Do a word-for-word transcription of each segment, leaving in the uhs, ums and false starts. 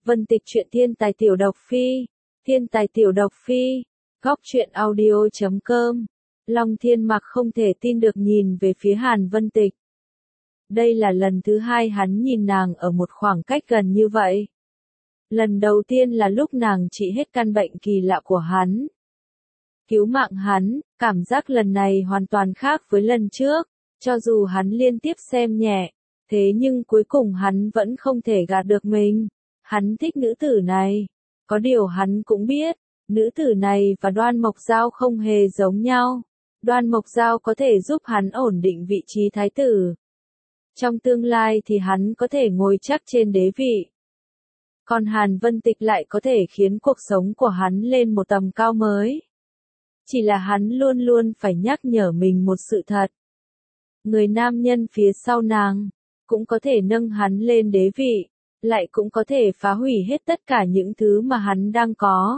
Vân Tịch truyện thiên tài tiểu độc phi, thiên tài tiểu độc phi, góc truyện audio chấm com. Long Thiên Mặc không thể tin được nhìn về phía Hàn Vân Tịch. Đây là lần thứ hai hắn nhìn nàng ở một khoảng cách gần như vậy. Lần đầu tiên là lúc nàng trị hết căn bệnh kỳ lạ của hắn. Cứu mạng hắn, cảm giác lần này hoàn toàn khác với lần trước, cho dù hắn liên tiếp xem nhẹ, thế nhưng cuối cùng hắn vẫn không thể gạt được mình. Hắn thích nữ tử này. Có điều hắn cũng biết, nữ tử này và Đoan Mộc Giao không hề giống nhau. Đoan Mộc Giao có thể giúp hắn ổn định vị trí thái tử. Trong tương lai thì hắn có thể ngồi chắc trên đế vị. Còn Hàn Vân Tịch lại có thể khiến cuộc sống của hắn lên một tầm cao mới. Chỉ là hắn luôn luôn phải nhắc nhở mình một sự thật. Người nam nhân phía sau nàng, cũng có thể nâng hắn lên đế vị, lại cũng có thể phá hủy hết tất cả những thứ mà hắn đang có.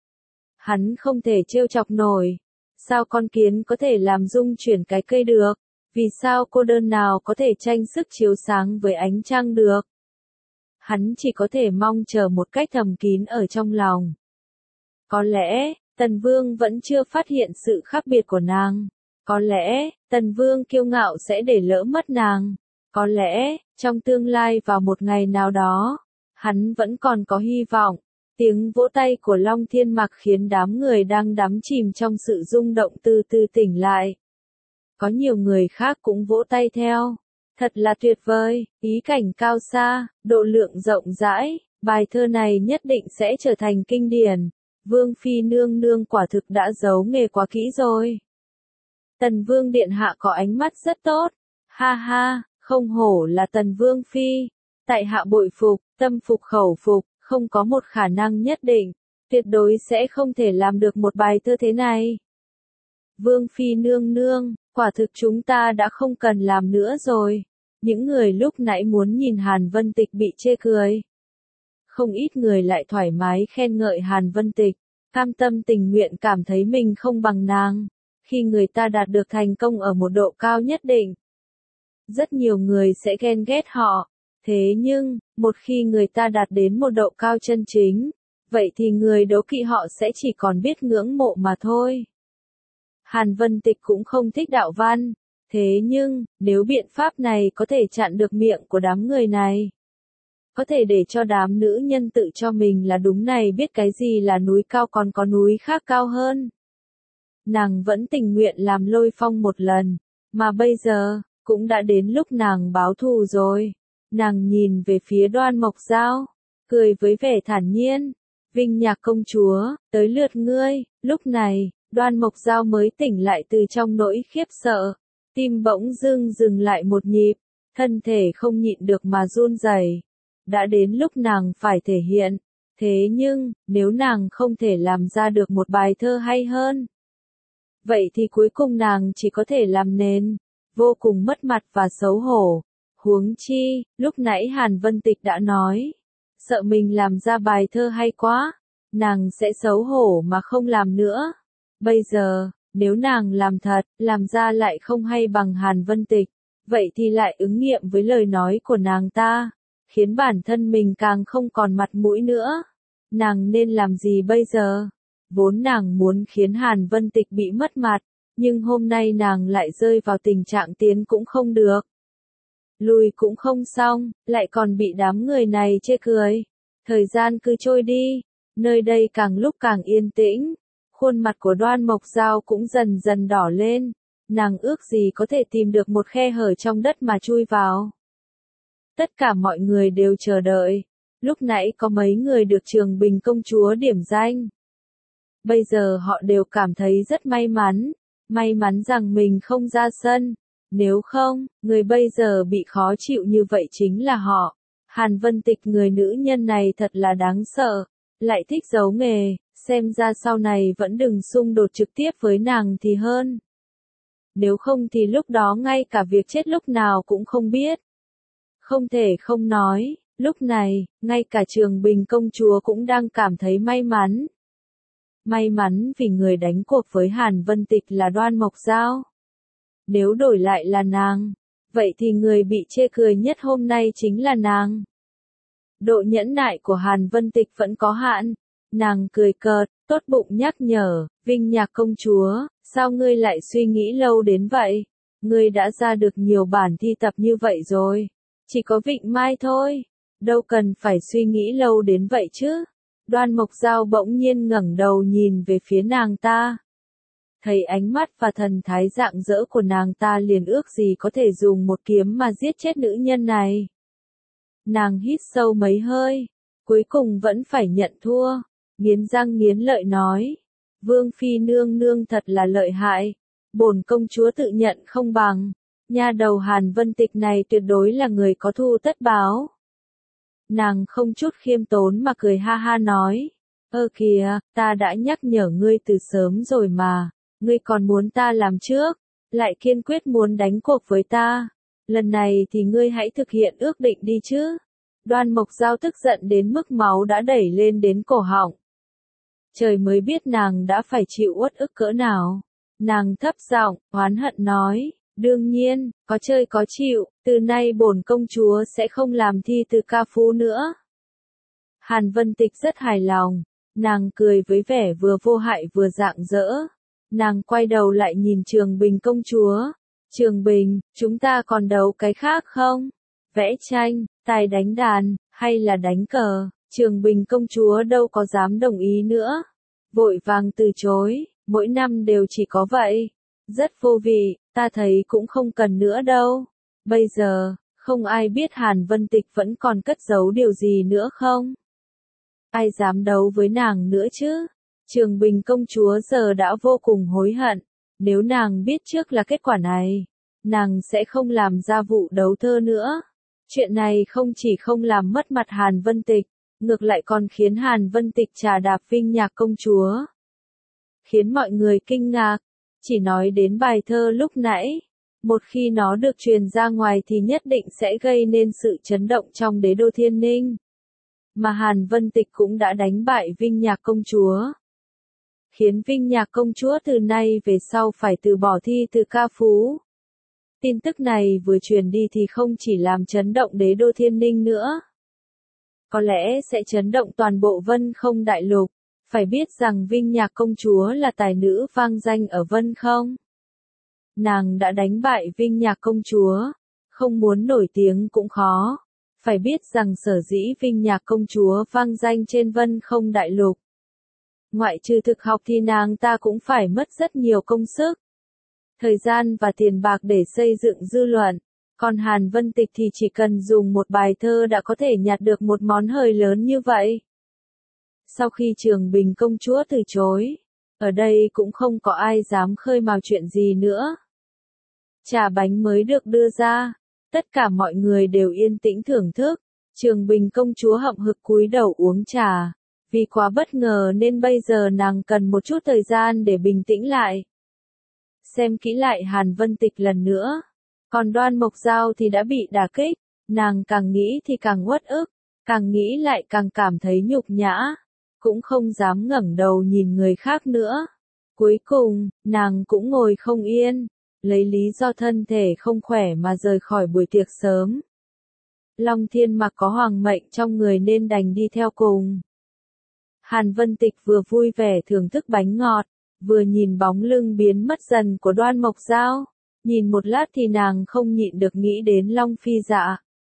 Hắn không thể trêu chọc nổi. Sao con kiến có thể làm rung chuyển cái cây được? Vì sao cô đơn nào có thể tranh sức chiếu sáng với ánh trăng được? Hắn chỉ có thể mong chờ một cách thầm kín ở trong lòng. Có lẽ, Tần Vương vẫn chưa phát hiện sự khác biệt của nàng. Có lẽ, Tần Vương kiêu ngạo sẽ để lỡ mất nàng. Có lẽ, trong tương lai vào một ngày nào đó, hắn vẫn còn có hy vọng. Tiếng vỗ tay của Long Thiên Mặc khiến đám người đang đắm chìm trong sự rung động từ từ tỉnh lại. Có nhiều người khác cũng vỗ tay theo. Thật là tuyệt vời, ý cảnh cao xa, độ lượng rộng rãi, bài thơ này nhất định sẽ trở thành kinh điển. Vương Phi nương nương quả thực đã giấu nghề quá kỹ rồi. Tần Vương điện hạ có ánh mắt rất tốt. Ha ha, không hổ là Tần Vương Phi. Tại hạ bội phục, tâm phục khẩu phục, không có một khả năng nhất định, tuyệt đối sẽ không thể làm được một bài thơ thế này. Vương Phi nương nương, quả thực chúng ta đã không cần làm nữa rồi. Những người lúc nãy muốn nhìn Hàn Vân Tịch bị chê cười. Không ít người lại thoải mái khen ngợi Hàn Vân Tịch, cam tâm tình nguyện cảm thấy mình không bằng nàng, khi người ta đạt được thành công ở một độ cao nhất định. Rất nhiều người sẽ ghen ghét họ, thế nhưng, một khi người ta đạt đến một độ cao chân chính, vậy thì người đố kỵ họ sẽ chỉ còn biết ngưỡng mộ mà thôi. Hàn Vân Tịch cũng không thích đạo văn, thế nhưng, nếu biện pháp này có thể chặn được miệng của đám người này, có thể để cho đám nữ nhân tự cho mình là đúng này biết cái gì là núi cao còn có núi khác cao hơn. Nàng vẫn tình nguyện làm Lôi Phong một lần, mà bây giờ, cũng đã đến lúc nàng báo thù rồi. Nàng nhìn về phía Đoan Mộc Giao, cười với vẻ thản nhiên. Vinh Nhạc công chúa, tới lượt ngươi. Lúc này, Đoan Mộc Giao mới tỉnh lại từ trong nỗi khiếp sợ. Tim bỗng dưng dừng lại một nhịp, thân thể không nhịn được mà run rẩy. Đã đến lúc nàng phải thể hiện. Thế nhưng, nếu nàng không thể làm ra được một bài thơ hay hơn, vậy thì cuối cùng nàng chỉ có thể làm nền, vô cùng mất mặt và xấu hổ. Huống chi, lúc nãy Hàn Vân Tịch đã nói, sợ mình làm ra bài thơ hay quá, nàng sẽ xấu hổ mà không làm nữa. Bây giờ, nếu nàng làm thật, làm ra lại không hay bằng Hàn Vân Tịch, vậy thì lại ứng nghiệm với lời nói của nàng ta, khiến bản thân mình càng không còn mặt mũi nữa. Nàng nên làm gì bây giờ? Vốn nàng muốn khiến Hàn Vân Tịch bị mất mặt, nhưng hôm nay nàng lại rơi vào tình trạng tiến cũng không được, lùi cũng không xong, lại còn bị đám người này chê cười. Thời gian cứ trôi đi, nơi đây càng lúc càng yên tĩnh, khuôn mặt của Đoan Mộc Giao cũng dần dần đỏ lên, nàng ước gì có thể tìm được một khe hở trong đất mà chui vào. Tất cả mọi người đều chờ đợi, lúc nãy có mấy người được Trường Bình công chúa điểm danh. Bây giờ họ đều cảm thấy rất may mắn, may mắn rằng mình không ra sân. Nếu không, người bây giờ bị khó chịu như vậy chính là họ. Hàn Vân Tịch người nữ nhân này thật là đáng sợ, lại thích giấu nghề, xem ra sau này vẫn đừng xung đột trực tiếp với nàng thì hơn. Nếu không thì lúc đó ngay cả việc chết lúc nào cũng không biết. Không thể không nói, lúc này, ngay cả Trường Bình công chúa cũng đang cảm thấy may mắn. May mắn vì người đánh cuộc với Hàn Vân Tịch là Đoan Mộc Giao. Nếu đổi lại là nàng, vậy thì người bị chê cười nhất hôm nay chính là nàng. Độ nhẫn nại của Hàn Vân Tịch vẫn có hạn. Nàng cười cợt, tốt bụng nhắc nhở, Vinh Nhạc công chúa, sao ngươi lại suy nghĩ lâu đến vậy? Ngươi đã ra được nhiều bản thi tập như vậy rồi. Chỉ có Vịnh Mai thôi. Đâu cần phải suy nghĩ lâu đến vậy chứ. Đoan Mộc Giao bỗng nhiên ngẩng đầu nhìn về phía nàng ta. Thấy ánh mắt và thần thái rạng rỡ của nàng ta liền ước gì có thể dùng một kiếm mà giết chết nữ nhân này. Nàng hít sâu mấy hơi, cuối cùng vẫn phải nhận thua, nghiến răng nghiến lợi nói. Vương Phi nương nương thật là lợi hại, bổn công chúa tự nhận không bằng, nha đầu Hàn Vân Tịch này tuyệt đối là người có thù tất báo. Nàng không chút khiêm tốn mà cười ha ha nói, ơ kìa, ta đã nhắc nhở ngươi từ sớm rồi mà, ngươi còn muốn ta làm trước, lại kiên quyết muốn đánh cuộc với ta, lần này thì ngươi hãy thực hiện ước định đi chứ. Đoan Mộc Giao tức giận đến mức máu đã đẩy lên đến cổ họng. Trời mới biết nàng đã phải chịu uất ức cỡ nào. Nàng thấp giọng, oán hận nói, đương nhiên, có chơi có chịu, từ nay bổn công chúa sẽ không làm thi từ ca phú nữa. Hàn Vân Tịch rất hài lòng, nàng cười với vẻ vừa vô hại vừa rạng rỡ. Nàng quay đầu lại nhìn Trường Bình công chúa. Trường Bình, chúng ta còn đấu cái khác không? Vẽ tranh, tài đánh đàn, hay là đánh cờ? Trường Bình công chúa đâu có dám đồng ý nữa. Vội vàng từ chối, mỗi năm đều chỉ có vậy. Rất vô vị, ta thấy cũng không cần nữa đâu. Bây giờ, không ai biết Hàn Vân Tịch vẫn còn cất giấu điều gì nữa không? Ai dám đấu với nàng nữa chứ? Trường Bình công chúa giờ đã vô cùng hối hận. Nếu nàng biết trước là kết quả này, nàng sẽ không làm ra vụ đấu thơ nữa. Chuyện này không chỉ không làm mất mặt Hàn Vân Tịch, ngược lại còn khiến Hàn Vân Tịch trà đạp Vinh Nhạc công chúa. Khiến mọi người kinh ngạc, chỉ nói đến bài thơ lúc nãy, một khi nó được truyền ra ngoài thì nhất định sẽ gây nên sự chấn động trong đế đô Thiên Ninh. Mà Hàn Vân Tịch cũng đã đánh bại Vinh Nhạc công chúa. Khiến Vinh Nhạc công chúa từ nay về sau phải từ bỏ thi từ ca phú. Tin tức này vừa truyền đi thì không chỉ làm chấn động đế đô Thiên Ninh nữa. Có lẽ sẽ chấn động toàn bộ Vân Không đại lục. Phải biết rằng Vinh Nhạc công chúa là tài nữ vang danh ở Vân Không. Nàng đã đánh bại Vinh Nhạc công chúa. Không muốn nổi tiếng cũng khó. Phải biết rằng sở dĩ Vinh Nhạc công chúa vang danh trên Vân Không đại lục. Ngoại trừ thực học thì nàng ta cũng phải mất rất nhiều công sức, thời gian và tiền bạc để xây dựng dư luận. Còn Hàn Vân Tịch thì chỉ cần dùng một bài thơ đã có thể nhặt được một món hời lớn như vậy. Sau khi Trường Bình công chúa từ chối, ở đây cũng không có ai dám khơi mào chuyện gì nữa. Trà bánh mới được đưa ra, tất cả mọi người đều yên tĩnh thưởng thức. Trường Bình công chúa hậm hực cúi đầu uống trà. Vì quá bất ngờ nên bây giờ nàng cần một chút thời gian để bình tĩnh lại. Xem kỹ lại Hàn Vân Tịch lần nữa. Còn Đoan Mộc Giao thì đã bị đả kích. Nàng càng nghĩ thì càng uất ức. Càng nghĩ lại càng cảm thấy nhục nhã. Cũng không dám ngẩng đầu nhìn người khác nữa. Cuối cùng, nàng cũng ngồi không yên. Lấy lý do thân thể không khỏe mà rời khỏi buổi tiệc sớm. Long Thiên Mặc có hoàng mệnh trong người nên đành đi theo cùng. Hàn Vân Tịch vừa vui vẻ thưởng thức bánh ngọt, vừa nhìn bóng lưng biến mất dần của Đoan Mộc Giao. Nhìn một lát thì nàng không nhịn được nghĩ đến Long Phi Dạ.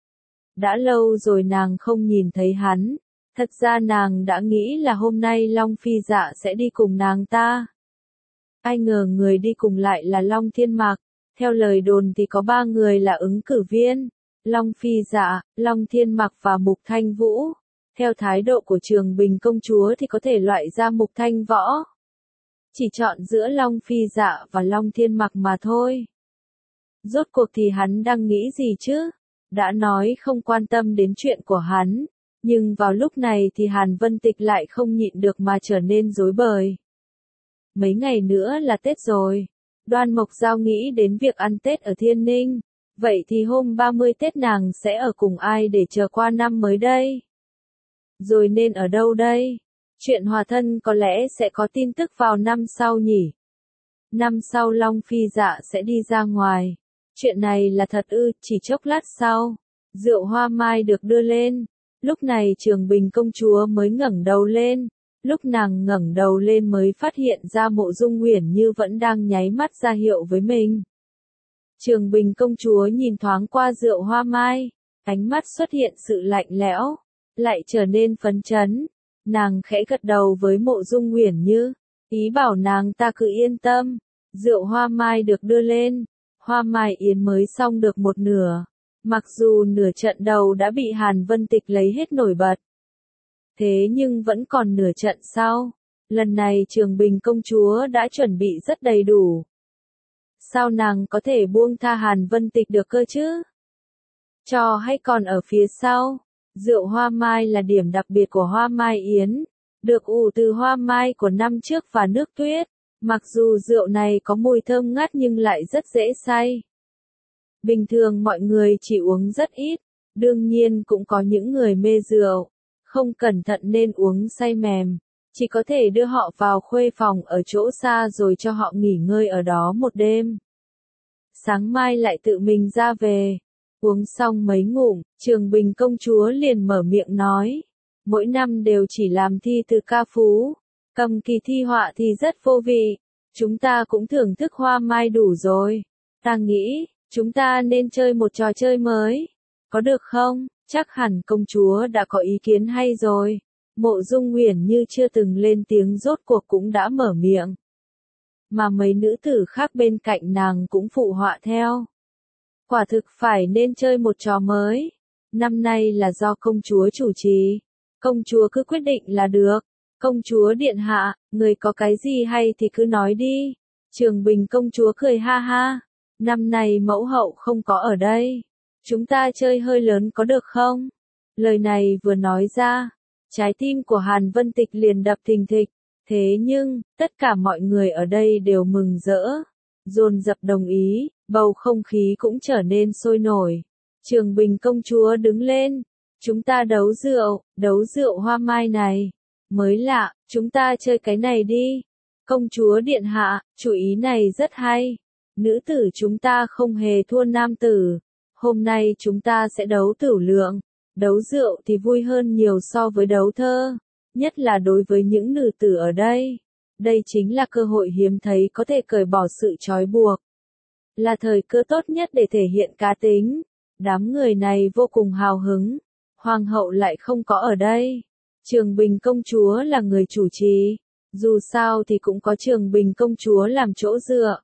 Đã lâu rồi nàng không nhìn thấy hắn. Thật ra nàng đã nghĩ là hôm nay Long Phi Dạ sẽ đi cùng nàng ta. Ai ngờ người đi cùng lại là Long Thiên Mặc. Theo lời đồn thì có ba người là ứng cử viên. Long Phi Dạ, Long Thiên Mặc và Mục Thanh Vũ. Theo thái độ của Trường Bình công chúa thì có thể loại ra Mục Thanh Võ. Chỉ chọn giữa Long Phi Dạ và Long Thiên Mặc mà thôi. Rốt cuộc thì hắn đang nghĩ gì chứ? Đã nói không quan tâm đến chuyện của hắn. Nhưng vào lúc này thì Hàn Vân Tịch lại không nhịn được mà trở nên rối bời. Mấy ngày nữa là Tết rồi. Đoan Mộc Giao nghĩ đến việc ăn Tết ở Thiên Ninh. Vậy thì hôm ba mươi Tết nàng sẽ ở cùng ai để chờ qua năm mới đây? Rồi nên ở đâu đây? Chuyện hòa thân có lẽ sẽ có tin tức vào năm sau nhỉ? Năm sau Long Phi Dạ sẽ đi ra ngoài. Chuyện này là thật ư? Chỉ chốc lát sau, rượu hoa mai được đưa lên. Lúc này Trường Bình công chúa mới ngẩng đầu lên, lúc nàng ngẩng đầu lên mới phát hiện ra Mộ Dung Uyển Như vẫn đang nháy mắt ra hiệu với mình. Trường Bình công chúa nhìn thoáng qua Rượu Hoa Mai, ánh mắt xuất hiện sự lạnh lẽo, lại trở nên phấn chấn. Nàng khẽ gật đầu với Mộ Dung Uyển Như, ý bảo nàng ta cứ yên tâm. Rượu Hoa Mai được đưa lên, Hoa Mai Yến mới xong được một nửa. Mặc dù nửa trận đầu đã bị Hàn Vân Tịch lấy hết nổi bật, thế nhưng vẫn còn nửa trận sau. Lần này Trường Bình công chúa đã chuẩn bị rất đầy đủ. Sao nàng có thể buông tha Hàn Vân Tịch được cơ chứ? Trò hay còn ở phía sau. Rượu Hoa Mai là điểm đặc biệt của Hoa Mai Yến, được ủ từ hoa mai của năm trước và nước tuyết. Mặc dù rượu này có mùi thơm ngát nhưng lại rất dễ say. Bình thường mọi người chỉ uống rất ít, đương nhiên cũng có những người mê rượu, không cẩn thận nên uống say mềm, chỉ có thể đưa họ vào khuê phòng ở chỗ xa rồi cho họ nghỉ ngơi ở đó một đêm. Sáng mai lại tự mình ra về. Uống xong mấy ngụm, Trường Bình công chúa liền mở miệng nói, mỗi năm đều chỉ làm thi từ ca phú, cầm kỳ thi họa thì rất vô vị, chúng ta cũng thưởng thức hoa mai đủ rồi, ta nghĩ, chúng ta nên chơi một trò chơi mới, có được không? Chắc hẳn công chúa đã có ý kiến hay rồi. Mộ Dung Uyển Như chưa từng lên tiếng rốt cuộc cũng đã mở miệng. Mà mấy nữ tử khác bên cạnh nàng cũng phụ họa theo. Quả thực phải nên chơi một trò mới. Năm nay là do công chúa chủ trì. Công chúa cứ quyết định là được. Công chúa điện hạ, người có cái gì hay thì cứ nói đi. Trường Bình công chúa cười ha ha. Năm nay mẫu hậu không có ở đây. Chúng ta chơi hơi lớn có được không? Lời này vừa nói ra, trái tim của Hàn Vân Tịch liền đập thình thịch. Thế nhưng, tất cả mọi người ở đây đều mừng rỡ, dồn dập đồng ý, bầu không khí cũng trở nên sôi nổi. Trường Bình công chúa đứng lên, chúng ta đấu rượu, đấu rượu hoa mai này. Mới lạ, chúng ta chơi cái này đi. Công chúa điện hạ, chủ ý này rất hay. Nữ tử chúng ta không hề thua nam tử. Hôm nay chúng ta sẽ đấu tửu lượng. Đấu rượu thì vui hơn nhiều so với đấu thơ. Nhất là đối với những nữ tử ở đây. Đây chính là cơ hội hiếm thấy có thể cởi bỏ sự trói buộc. Là thời cơ tốt nhất để thể hiện cá tính. Đám người này vô cùng hào hứng. Hoàng hậu lại không có ở đây. Trường Bình công chúa là người chủ trì. Dù sao thì cũng có Trường Bình công chúa làm chỗ dựa.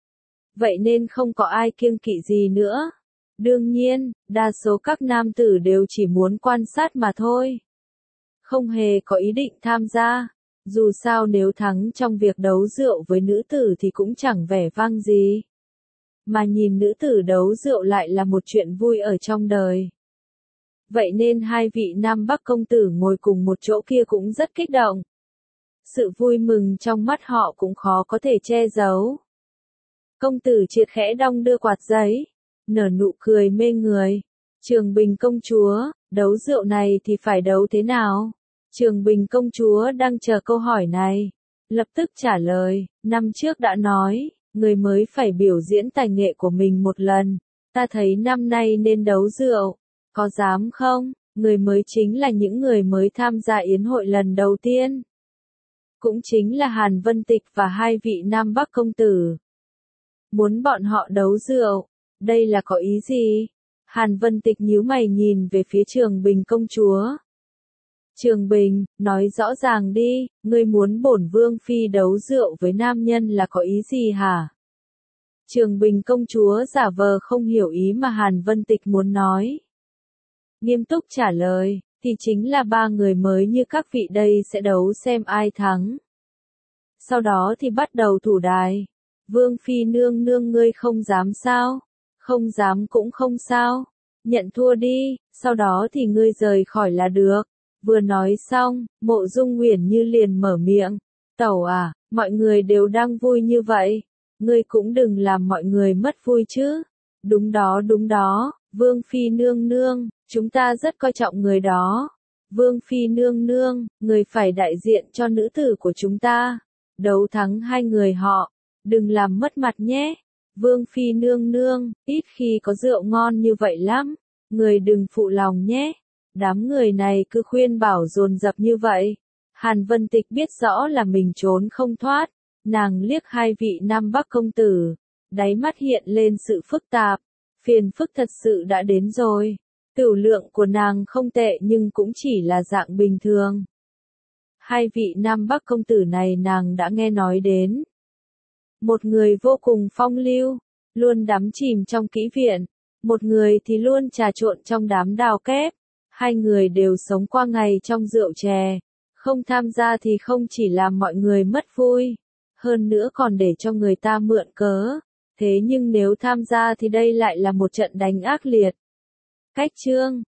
Vậy nên không có ai kiêng kỵ gì nữa. Đương nhiên, đa số các nam tử đều chỉ muốn quan sát mà thôi. Không hề có ý định tham gia. Dù sao nếu thắng trong việc đấu rượu với nữ tử thì cũng chẳng vẻ vang gì. Mà nhìn nữ tử đấu rượu lại là một chuyện vui ở trong đời. Vậy nên hai vị Nam Bắc công tử ngồi cùng một chỗ kia cũng rất kích động. Sự vui mừng trong mắt họ cũng khó có thể che giấu. Công tử Triệt khẽ đong đưa quạt giấy, nở nụ cười mê người. Trường Bình công chúa, đấu rượu này thì phải đấu thế nào? Trường Bình công chúa đang chờ câu hỏi này. Lập tức trả lời, năm trước đã nói, người mới phải biểu diễn tài nghệ của mình một lần. Ta thấy năm nay nên đấu rượu. Có dám không? Người mới chính là những người mới tham gia yến hội lần đầu tiên. Cũng chính là Hàn Vân Tịch và hai vị Nam Bắc công tử. Muốn bọn họ đấu rượu. Đây là có ý gì? Hàn Vân Tịch nhíu mày nhìn về phía Trường Bình công chúa. Trường Bình, nói rõ ràng đi, ngươi muốn bổn vương phi đấu rượu với nam nhân là có ý gì hả? Trường Bình công chúa giả vờ không hiểu ý mà Hàn Vân Tịch muốn nói. Nghiêm túc trả lời, thì chính là ba người mới như các vị đây sẽ đấu xem ai thắng. Sau đó thì bắt đầu thủ đài. Vương phi nương nương ngươi không dám sao? Không dám cũng không sao. Nhận thua đi, sau đó thì ngươi rời khỏi là được. Vừa nói xong, Mộ Dung Uyển Như liền mở miệng. Tẩu à, mọi người đều đang vui như vậy. Ngươi cũng đừng làm mọi người mất vui chứ. Đúng đó đúng đó, Vương phi nương nương, chúng ta rất coi trọng người đó. Vương phi nương nương, người phải đại diện cho nữ tử của chúng ta. Đấu thắng hai người họ, đừng làm mất mặt nhé. Vương phi nương nương, ít khi có rượu ngon như vậy lắm. Người đừng phụ lòng nhé. Đám người này cứ khuyên bảo dồn dập như vậy. Hàn Vân Tịch biết rõ là mình trốn không thoát, nàng liếc hai vị Nam Bắc công tử, đáy mắt hiện lên sự phức tạp, phiền phức thật sự đã đến rồi. Tửu lượng của nàng không tệ nhưng cũng chỉ là dạng bình thường. Hai vị Nam Bắc công tử này nàng đã nghe nói đến. Một người vô cùng phong lưu, luôn đắm chìm trong kỹ viện, một người thì luôn trà trộn trong đám đào kép. Hai người đều sống qua ngày trong rượu chè, không tham gia thì không chỉ làm mọi người mất vui, hơn nữa còn để cho người ta mượn cớ. Thế nhưng nếu tham gia thì đây lại là một trận đánh ác liệt. Cách chương